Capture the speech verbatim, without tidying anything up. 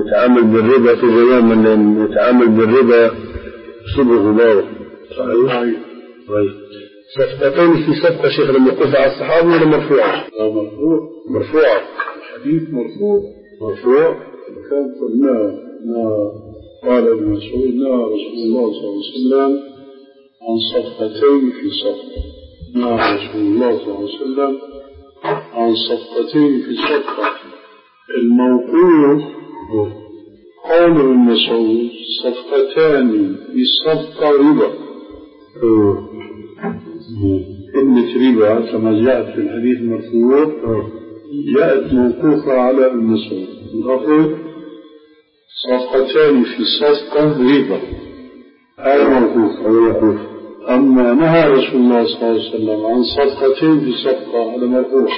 يتعامل بالربا في زمان من يتعامل بالربا شبه غبار. صحيح. طيب صفقتين في صفقة شيخ موقوفة على الصحابة ولا مرفوعة؟ لا مرفوع. مرفوعة. الحديث مرفوع. مرفوع. كان قلنا ما قال ابن مسعود نهى رسول الله صلى الله عليه وسلم عن صفقتين في صفقة. نهى رسول الله صلى الله عليه وسلم عن صفقتين في صفقة. الموقوف قول ابن مسعود صفقتان في صفقة ربا. كلمة ربا كما جاءت في الحديث المرفوع جاءت موقوفة على ابن مسعود. اللفظ صفقتان في صفقة ربا هذا موقوف. أما نهى رسول الله صلى الله عليه وسلم عن صفقتين في صفقة هذا مرفوع.